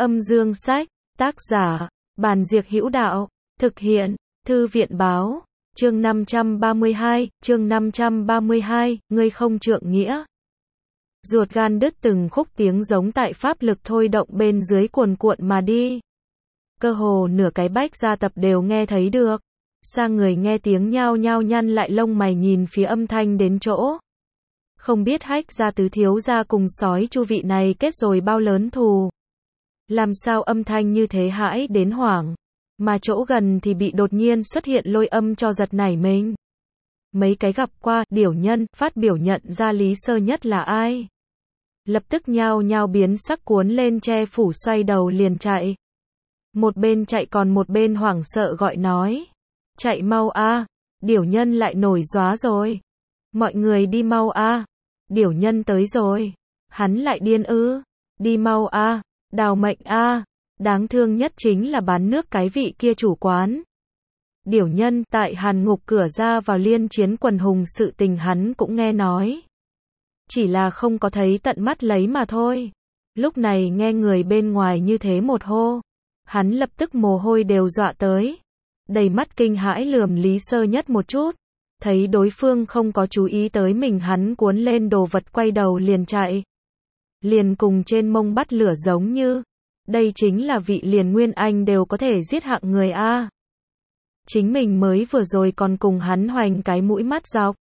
Âm dương sách, tác giả, Bàn Diệc Hữu Đạo, thực hiện, Thư viện báo, chương 532, ngươi không trượng nghĩa. Ruột gan đứt từng khúc tiếng giống tại pháp lực thôi động bên dưới cuồn cuộn mà đi. Cơ hồ nửa cái Bách Gia Tập đều nghe thấy được. Xa người nghe tiếng nhao nhao nhăn lại lông mày nhìn phía âm thanh đến chỗ. Không biết Hách gia tứ thiếu gia cùng sói Chu vị này kết rồi bao lớn thù. Làm sao âm thanh như thế hãi đến hoảng, mà chỗ gần thì bị đột nhiên xuất hiện lôi âm cho giật nảy mình. Mấy cái gặp qua, điểu nhân, phát biểu nhận ra Lý Sơ Nhất là ai. Lập tức nhao nhao biến sắc cuốn lên che phủ xoay đầu liền chạy. Một bên chạy còn một bên hoảng sợ gọi nói. Chạy mau a, điểu nhân lại nổi gióa rồi. Mọi người đi mau a, điểu nhân tới rồi. Hắn lại điên ư, đi mau a, đào mệnh a. Đáng thương nhất chính là bán nước cái vị kia chủ quán. Điểu nhân tại hàn ngục cửa ra vào liên chiến quần hùng sự tình hắn cũng nghe nói. Chỉ là không có thấy tận mắt lấy mà thôi. Lúc này nghe người bên ngoài như thế một hô. Hắn lập tức mồ hôi đều dọa tới. Đầy mắt kinh hãi lườm Lý Sơ Nhất một chút. Thấy đối phương không có chú ý tới mình, hắn cuốn lên đồ vật quay đầu liền chạy. Liền cùng trên mông bắt lửa giống như. Đây chính là vị liền Nguyên Anh đều có thể giết hạng người a. Chính mình mới vừa rồi còn cùng hắn hoành cái mũi mắt dọc.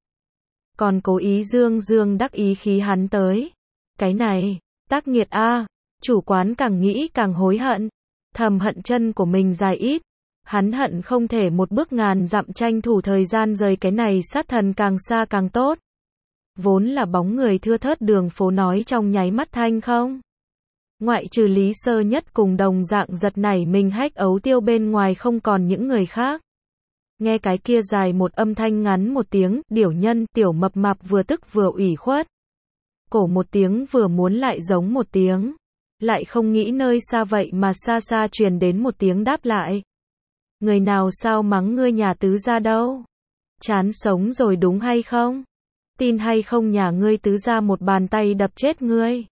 Còn cố ý dương dương đắc ý khí hắn tới. Cái này, tác nghiệt a. Chủ quán càng nghĩ càng hối hận. Thầm hận chân của mình dài ít. Hắn hận không thể một bước ngàn dặm tranh thủ thời gian rời cái này sát thần càng xa càng tốt. Vốn là bóng người thưa thớt đường phố nói trong nháy mắt thanh không. Ngoại trừ Lý Sơ Nhất cùng đồng dạng giật nảy mình Hách Ấu Tiêu bên ngoài không còn những người khác. Nghe cái kia dài một âm thanh ngắn một tiếng, điểu nhân, tiểu mập mạp vừa tức vừa ủy khuất. Cổ một tiếng vừa muốn lại giống một tiếng. Lại không nghĩ nơi xa vậy mà xa xa truyền đến một tiếng đáp lại. Người nào sao mắng ngươi nhà tứ gia đâu? Chán sống rồi đúng hay không? Tin hay không nhà ngươi tứ gia một bàn tay đập chết ngươi.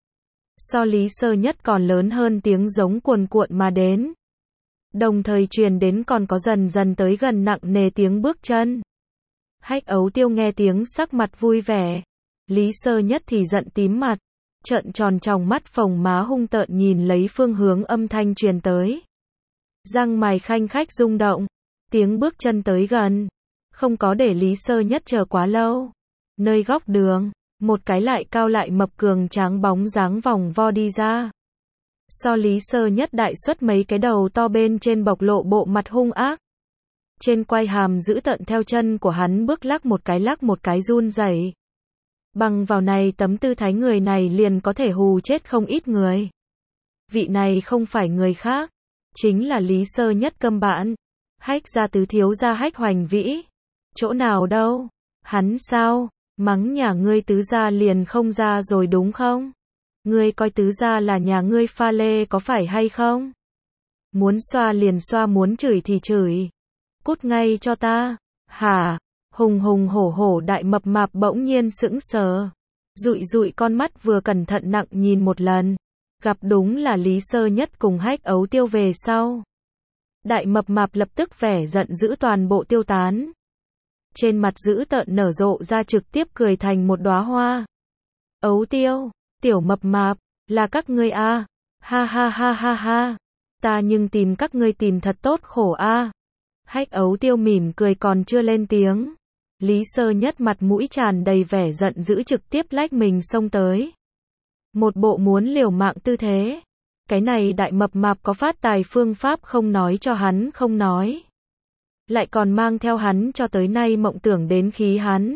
So Lý Sơ Nhất còn lớn hơn tiếng giống cuồn cuộn mà đến. Đồng thời truyền đến còn có dần dần tới gần nặng nề tiếng bước chân. Hách Ấu Tiêu nghe tiếng sắc mặt vui vẻ. Lý Sơ Nhất thì giận tím mặt. Trợn tròn tròng mắt phồng má hung tợn nhìn lấy phương hướng âm thanh truyền tới. Răng mày khanh khách rung động. Tiếng bước chân tới gần. Không có để Lý Sơ Nhất chờ quá lâu. Nơi góc đường, một cái lại cao lại mập cường tráng bóng dáng vòng vo đi ra. So Lý Sơ Nhất đại xuất mấy cái đầu to bên trên bộc lộ bộ mặt hung ác. Trên quai hàm giữ tận theo chân của hắn bước lắc một cái run rẩy. Bằng vào này tấm tư thái người này liền có thể hù chết không ít người. Vị này không phải người khác, chính là Lý Sơ Nhất câm bản. Hách gia tứ thiếu gia Hách Hoành Vĩ. Chỗ nào đâu? Hắn sao? Mắng nhà ngươi tứ gia liền không ra rồi đúng không? Ngươi coi tứ gia là nhà ngươi pha lê có phải hay không? Muốn xoa liền xoa, muốn chửi thì chửi. Cút ngay cho ta. Hả? Hùng hùng hổ hổ đại mập mạp bỗng nhiên sững sờ. Dụi dụi con mắt vừa cẩn thận nặng nhìn một lần. Gặp đúng là Lý Sơ Nhất cùng Hách Ấu Tiêu về sau. Đại mập mạp lập tức vẻ giận dữ toàn bộ tiêu tán. Trên mặt dữ tợn nở rộ ra trực tiếp cười thành một đóa hoa. Ấu Tiêu, tiểu mập mạp, là các ngươi a. Ha ha ha ha ha. Ta nhưng tìm các ngươi tìm thật tốt khổ a. Hách Ấu Tiêu mỉm cười còn chưa lên tiếng. Lý Sơ Nhất mặt mũi tràn đầy vẻ giận dữ trực tiếp lách mình xông tới. Một bộ muốn liều mạng tư thế. Cái này đại mập mạp có phát tài phương pháp không nói cho hắn không nói. Lại còn mang theo hắn cho tới nay mộng tưởng đến khí hắn.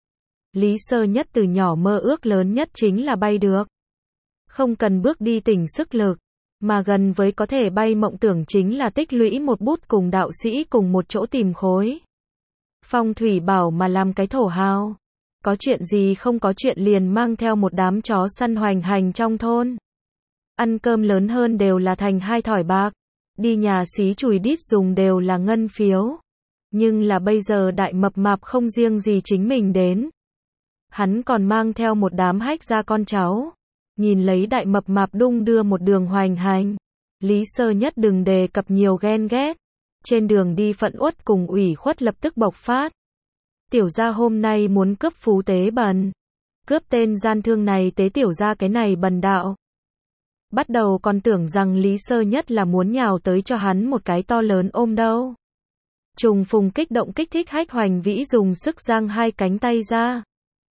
Lý Sơ Nhất từ nhỏ mơ ước lớn nhất chính là bay được. Không cần bước đi tỉnh sức lực, mà gần với có thể bay mộng tưởng chính là tích lũy một bút cùng đạo sĩ cùng một chỗ tìm khối. Phong thủy bảo mà làm cái thổ hào. Có chuyện gì không có chuyện liền mang theo một đám chó săn hoành hành trong thôn. Ăn cơm lớn hơn đều là thành 2 thỏi bạc. Đi nhà xí chùi đít dùng đều là ngân phiếu. Nhưng là bây giờ đại mập mạp không riêng gì chính mình đến. Hắn còn mang theo một đám Hách gia con cháu. Nhìn lấy đại mập mạp đung đưa một đường hoành hành. Lý Sơ Nhất đừng đề cập nhiều ghen ghét. Trên đường đi phẫn uất cùng ủy khuất lập tức bộc phát. Tiểu gia hôm nay muốn cướp phú tế bần. Cướp tên gian thương này tế tiểu gia cái này bần đạo. Bắt đầu còn tưởng rằng Lý Sơ Nhất là muốn nhào tới cho hắn một cái to lớn ôm đâu. Trùng phùng kích động kích thích Hách Hoành Vĩ dùng sức giang hai cánh tay ra.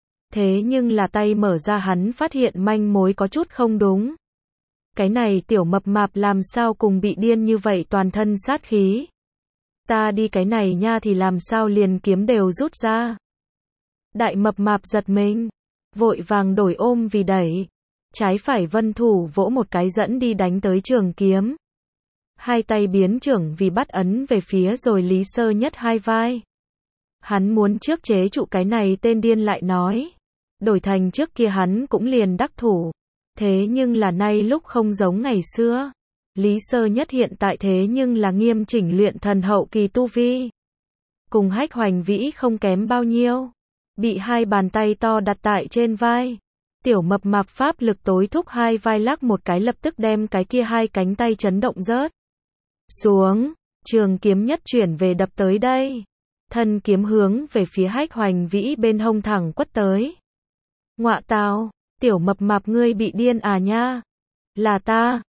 Thế nhưng là tay mở ra hắn phát hiện manh mối có chút không đúng. Cái này tiểu mập mạp làm sao cùng bị điên như vậy toàn thân sát khí. Ta đi cái này nha thì làm sao liền kiếm đều rút ra. Đại mập mạp giật mình. Vội vàng đổi ôm vì đẩy. Trái phải vân thủ vỗ một cái dẫn đi đánh tới trường kiếm. Hai tay biến trưởng vì bắt ấn về phía rồi Lý Sơ Nhất hai vai. Hắn muốn trước chế trụ cái này tên điên lại nói. Đổi thành trước kia hắn cũng liền đắc thủ. Thế nhưng là nay lúc không giống ngày xưa. Lý Sơ Nhất hiện tại thế nhưng là nghiêm chỉnh luyện thần hậu kỳ tu vi. Cùng Hách Hoành Vĩ không kém bao nhiêu. Bị hai bàn tay to đặt tại trên vai. Tiểu mập mạp pháp lực tối thúc hai vai lắc một cái lập tức đem cái kia hai cánh tay chấn động rớt. Xuống, trường kiếm nhất chuyển về đập tới đây. Thân kiếm hướng về phía Hách Hoành Vĩ bên hông thẳng quất tới. Ngọa tào, tiểu mập mạp ngươi bị điên à nha. Là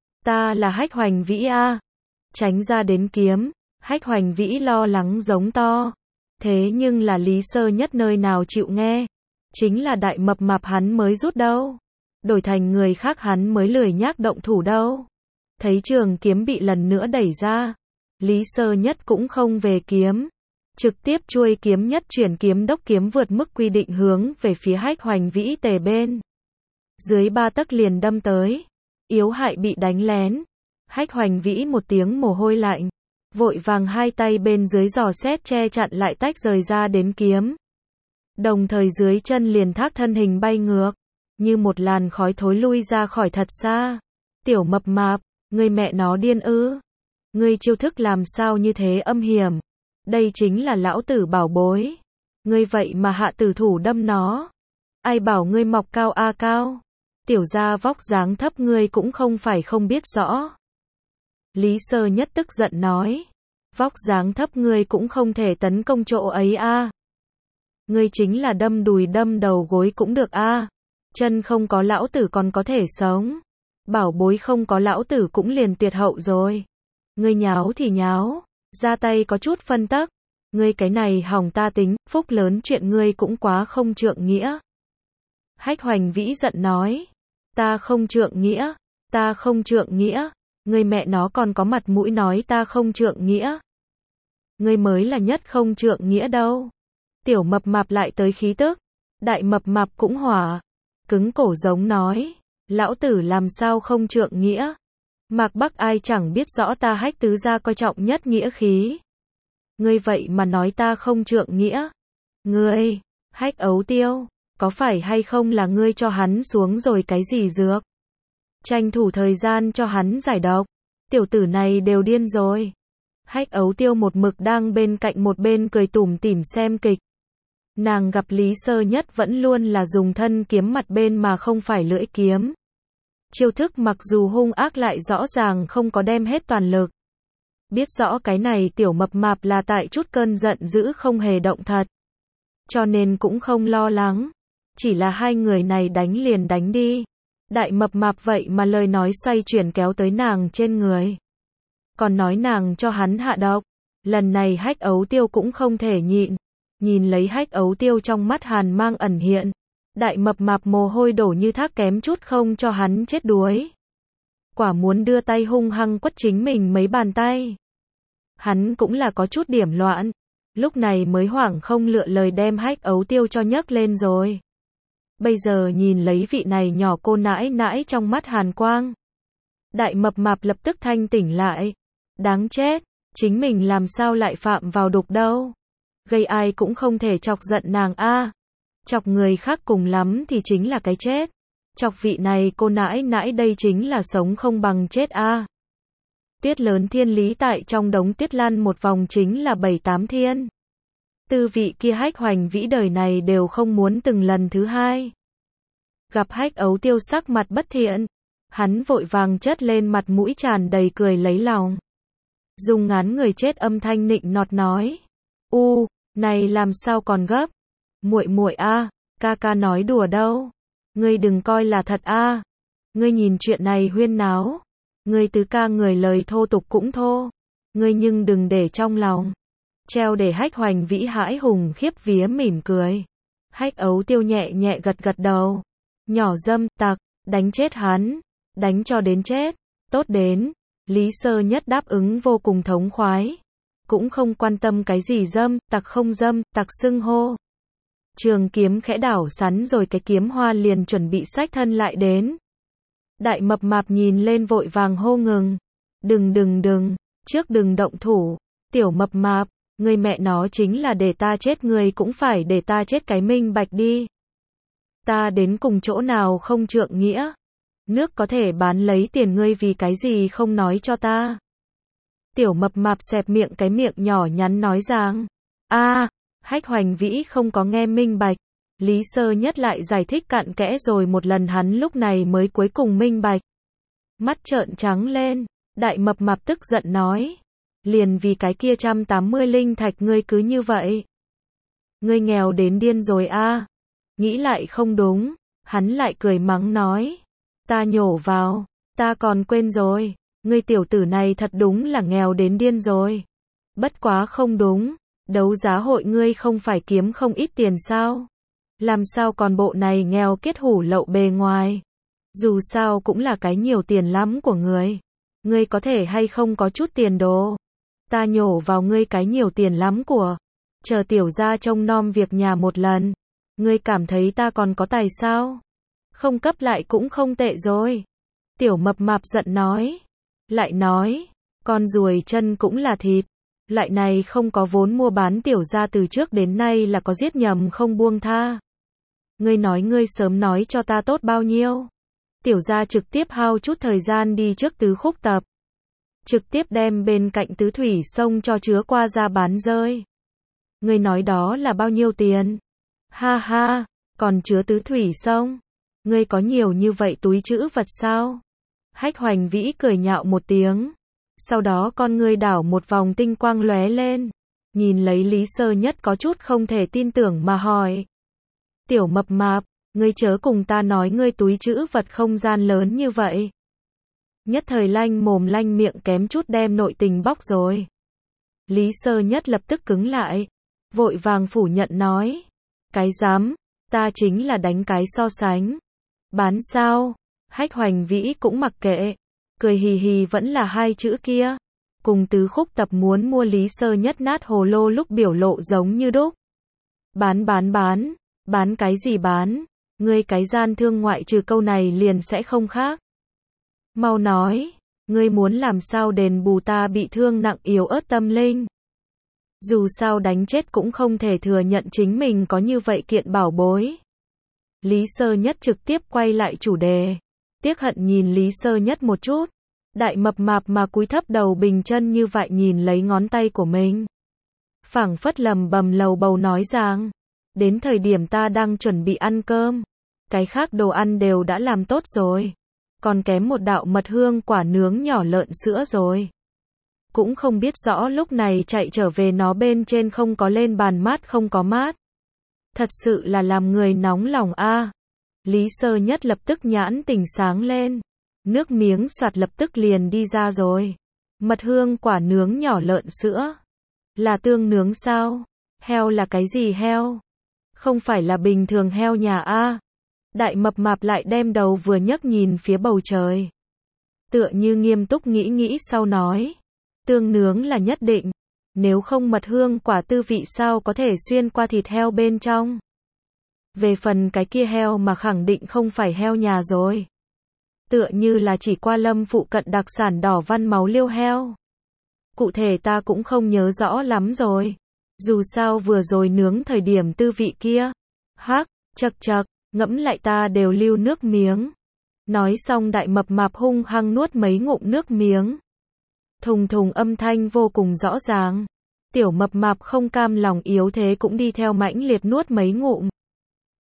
ta là Hách Hoành Vĩ a. Tránh ra đến kiếm, Hách Hoành Vĩ lo lắng giống to. Thế nhưng là Lý Sơ Nhất nơi nào chịu nghe. Chính là đại mập mạp hắn mới rút đâu. Đổi thành người khác hắn mới lười nhác động thủ đâu. Thấy trường kiếm bị lần nữa đẩy ra. Lý Sơ Nhất cũng không về kiếm. Trực tiếp chuôi kiếm nhất chuyển kiếm đốc kiếm vượt mức quy định hướng về phía Hách Hoành Vĩ tề bên. Dưới 3 tấc liền đâm tới. Yếu hại bị đánh lén. Hách Hoành Vĩ một tiếng mồ hôi lạnh. Vội vàng hai tay bên dưới giò xét che chặn lại tách rời ra đến kiếm. Đồng thời dưới chân liền thác thân hình bay ngược. Như một làn khói thối lui ra khỏi thật xa. Tiểu mập mạp, ngươi mẹ nó điên ư. Ngươi chiêu thức làm sao như thế âm hiểm. Đây chính là lão tử bảo bối. Ngươi vậy mà hạ tử thủ đâm nó. Ai bảo ngươi mọc cao a cao. Tiểu gia vóc dáng thấp ngươi cũng không phải không biết rõ. Lý Sơ Nhất tức giận nói. Vóc dáng thấp ngươi cũng không thể tấn công chỗ ấy a. Ngươi chính là đâm đùi đâm đầu gối cũng được a. Chân không có lão tử còn có thể sống. Bảo bối không có lão tử cũng liền tuyệt hậu rồi. Ngươi nháo thì nháo. Ra tay có chút phân tắc. Ngươi cái này hỏng ta tính, phúc lớn chuyện ngươi cũng quá không trượng nghĩa. Hách Hoành Vĩ giận nói. Ta không trượng nghĩa. Ta không trượng nghĩa. Ngươi mẹ nó còn có mặt mũi nói ta không trượng nghĩa. Ngươi mới là nhất không trượng nghĩa đâu. Tiểu mập mạp lại tới khí tức. Đại mập mạp cũng hỏa. Cứng cổ giống nói. Lão tử làm sao không trượng nghĩa. Mạc Bắc ai chẳng biết rõ ta Hách tứ gia coi trọng nhất nghĩa khí. Ngươi vậy mà nói ta không trượng nghĩa. Ngươi, Hách Ấu Tiêu, có phải hay không là ngươi cho hắn xuống rồi cái gì dược? Tranh thủ thời gian cho hắn giải độc. Tiểu tử này đều điên rồi. Hách Ấu Tiêu một mực đang bên cạnh một bên cười tủm tỉm xem kịch. Nàng gặp Lý Sơ Nhất vẫn luôn là dùng thân kiếm mặt bên mà không phải lưỡi kiếm. Chiêu thức mặc dù hung ác lại rõ ràng không có đem hết toàn lực. Biết rõ cái này tiểu mập mạp là tại chút cơn giận dữ không hề động thật. Cho nên cũng không lo lắng. Chỉ là hai người này đánh liền đánh đi. Đại mập mạp vậy mà lời nói xoay chuyển kéo tới nàng trên người. Còn nói nàng cho hắn hạ độc. Lần này Hách Ấu Tiêu cũng không thể nhịn. Nhìn lấy Hách Ấu Tiêu trong mắt hàn mang ẩn hiện. Đại mập mạp mồ hôi đổ như thác kém chút không cho hắn chết đuối. Quả muốn đưa tay hung hăng quất chính mình mấy bàn tay. Hắn cũng là có chút điểm loạn. Lúc này mới hoảng không lựa lời đem Hách Ấu Tiêu cho nhấc lên rồi. Bây giờ nhìn lấy vị này nhỏ cô nãi nãi trong mắt hàn quang. Đại mập mạp lập tức thanh tỉnh lại. Đáng chết, chính mình làm sao lại phạm vào đục đâu. Gây ai cũng không thể chọc giận nàng a. Chọc người khác cùng lắm thì chính là cái chết. Chọc vị này cô nãi nãi đây chính là sống không bằng chết a. Tuyết lớn thiên lý tại trong đống tuyết lăn một vòng chính là 7-8 thiên. Tư vị kia Hách Hoành Vĩ đời này đều không muốn từng lần thứ hai. Gặp Hách Ấu Tiêu sắc mặt bất thiện, hắn vội vàng chất lên mặt mũi tràn đầy cười lấy lòng. Dùng ngán người chết âm thanh nịnh nọt nói. Này làm sao còn gấp? Muội muội a, ca ca nói đùa đâu. Ngươi đừng coi là thật a. Ngươi nhìn chuyện này huyên náo. Ngươi tứ ca người lời thô tục cũng thô. Ngươi nhưng đừng để trong lòng. Treo để Hách Hoành Vĩ hãi hùng khiếp vía mỉm cười. Hách Ấu Tiêu nhẹ nhẹ gật gật đầu. Nhỏ dâm tặc, đánh chết hắn. Đánh cho đến chết. Tốt đến. Lý Sơ Nhất đáp ứng vô cùng thống khoái. Cũng không quan tâm cái gì dâm, tặc không dâm, tặc xưng hô. Trường kiếm khẽ đảo sắn rồi cái kiếm hoa liền chuẩn bị xách thân lại đến. Đại mập mạp nhìn lên vội vàng hô ngừng. Đừng, trước đừng động thủ. Tiểu mập mạp, người mẹ nó chính là để ta chết người cũng phải để ta chết cái minh bạch đi. Ta đến cùng chỗ nào không trượng nghĩa. Nước có thể bán lấy tiền ngươi vì cái gì không nói cho ta. Tiểu mập mạp xẹp miệng cái miệng nhỏ nhắn nói rằng. Hách Hoành Vĩ không có nghe minh bạch. Lý Sơ Nhất lại giải thích cặn kẽ rồi một lần hắn lúc này mới cuối cùng minh bạch. Mắt trợn trắng lên, đại mập mạp tức giận nói. Liền vì cái kia 180 linh thạch ngươi cứ như vậy. Ngươi nghèo đến điên rồi a. Nghĩ lại không đúng, hắn lại cười mắng nói. Ta nhổ vào, ta còn quên rồi. Ngươi tiểu tử này thật đúng là nghèo đến điên rồi. Bất quá không đúng, đấu giá hội ngươi không phải kiếm không ít tiền sao? Làm sao còn bộ này nghèo kết hủ lậu bề ngoài? Dù sao cũng là cái nhiều tiền lắm của ngươi. Ngươi có thể hay không có chút tiền đồ? Ta nhổ vào ngươi cái nhiều tiền lắm của. Chờ tiểu gia trông nom việc nhà một lần. Ngươi cảm thấy ta còn có tài sao? Không cấp lại cũng không tệ rồi. Tiểu mập mạp giận nói. Lại nói, con ruồi chân cũng là thịt. Loại này không có vốn mua bán tiểu gia từ trước đến nay là có giết nhầm không buông tha. Ngươi nói ngươi sớm nói cho ta tốt bao nhiêu. Tiểu gia trực tiếp hao chút thời gian đi trước tứ khúc tập. Trực tiếp đem bên cạnh tứ thủy sông cho chứa qua ra bán rơi. Ngươi nói đó là bao nhiêu tiền? Ha ha, còn chứa tứ thủy sông. Ngươi có nhiều như vậy túi trữ vật sao? Hách Hoành Vĩ cười nhạo một tiếng. Sau đó con ngươi đảo một vòng tinh quang lóe lên. Nhìn lấy Lý Sơ Nhất có chút không thể tin tưởng mà hỏi. Tiểu mập mạp, ngươi chớ cùng ta nói ngươi túi trữ vật không gian lớn như vậy. Nhất thời lanh mồm lanh miệng kém chút đem nội tình bóc rồi. Lý Sơ Nhất lập tức cứng lại. Vội vàng phủ nhận nói. Cái dám, ta chính là đánh cái so sánh. Bán sao? Hách Hoành Vĩ cũng mặc kệ. Cười hì hì vẫn là hai chữ kia. Cùng tứ khúc tập muốn mua Lý Sơ Nhất nát hồ lô lúc biểu lộ giống như đúc. Bán cái gì bán? Ngươi cái gian thương ngoại trừ câu này liền sẽ không khác. Mau nói, ngươi muốn làm sao đền bù ta bị thương nặng yếu ớt tâm linh. Dù sao đánh chết cũng không thể thừa nhận chính mình có như vậy kiện bảo bối. Lý Sơ Nhất trực tiếp quay lại chủ đề. Tiếc hận nhìn Lý Sơ Nhất một chút. Đại mập mạp mà cúi thấp đầu bình chân như vậy nhìn lấy ngón tay của mình. Phảng phất lầm bầm lầu bầu nói rằng. Đến thời điểm ta đang chuẩn bị ăn cơm. Cái khác đồ ăn đều đã làm tốt rồi. Còn kém một đạo mật hương quả nướng nhỏ lợn sữa rồi. Cũng không biết rõ lúc này chạy trở về nó bên trên không có lên bàn mát không có mát. Thật sự là làm người nóng lòng a. Lý Sơ Nhất lập tức nhãn tỉnh sáng lên. Nước miếng soạt lập tức liền đi ra rồi. Mật hương quả nướng nhỏ lợn sữa. Là tương nướng sao? Heo là cái gì heo? Không phải là bình thường heo nhà a. Đại mập mạp lại đem đầu vừa nhấc nhìn phía bầu trời. Tựa như nghiêm túc nghĩ sau nói. Tương nướng là nhất định. Nếu không mật hương quả tư vị sao có thể xuyên qua thịt heo bên trong. Về phần cái kia heo mà khẳng định không phải heo nhà rồi. Tựa như là chỉ qua Lâm phụ cận đặc sản đỏ văn máu liêu heo. Cụ thể ta cũng không nhớ rõ lắm rồi. Dù sao vừa rồi nướng thời điểm tư vị kia. Hắc, chật, ngẫm lại ta đều lưu nước miếng. Nói xong đại mập mạp hung hăng nuốt mấy ngụm nước miếng. Thùng thùng âm thanh vô cùng rõ ràng. Tiểu mập mạp không cam lòng yếu thế cũng đi theo mãnh liệt nuốt mấy ngụm.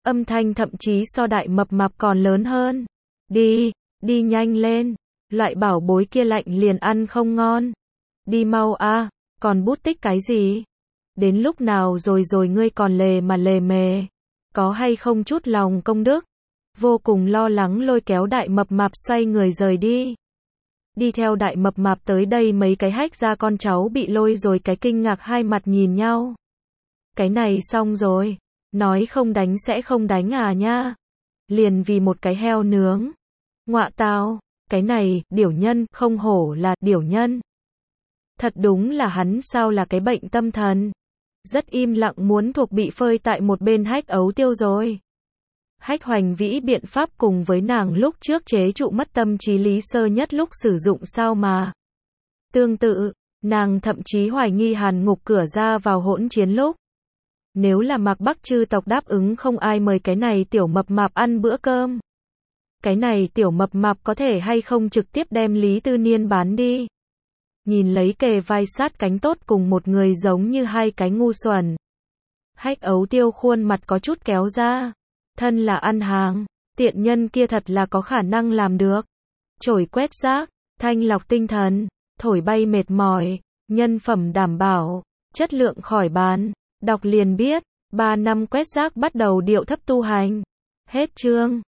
Âm thanh thậm chí so đại mập mạp còn lớn hơn. Đi, đi nhanh lên, loại bảo bối kia lạnh liền ăn không ngon. Đi mau a, còn bút tích cái gì? Đến lúc nào rồi ngươi còn lề mà lề mề, có hay không chút lòng công đức? Vô cùng lo lắng lôi kéo đại mập mạp xoay người rời đi. Đi theo đại mập mạp tới đây mấy cái hách gia con cháu bị lôi rồi cái kinh ngạc hai mặt nhìn nhau. Cái này xong rồi, nói không đánh sẽ không đánh à nha. Liền vì một cái heo nướng. Ngọa tao, cái này, điểu nhân, không hổ là điểu nhân. Thật đúng là hắn sao là cái bệnh tâm thần. Rất im lặng muốn thuộc bị phơi tại một bên Hách Ấu Tiêu rồi. Hách Hoành Vĩ biện pháp cùng với nàng lúc trước chế trụ mất tâm trí Lý Sơ Nhất lúc sử dụng sao mà. Tương tự, nàng thậm chí hoài nghi Hàn Ngục cửa ra vào hỗn chiến lúc. Nếu là Mạc Bắc chư tộc đáp ứng không ai mời cái này tiểu mập mạp ăn bữa cơm. Cái này tiểu mập mạp có thể hay không trực tiếp đem Lý Tư Niên bán đi. Nhìn lấy kề vai sát cánh tốt cùng một người giống như hai cái ngu xuẩn. Hách Ấu Tiêu khuôn mặt có chút kéo ra. Thân là ăn hàng, tiện nhân kia thật là có khả năng làm được. Chổi quét rác, thanh lọc tinh thần, thổi bay mệt mỏi, nhân phẩm đảm bảo, chất lượng khỏi bàn. Đọc liền biết, 3 năm quét rác bắt đầu điệu thấp tu hành. Hết chương.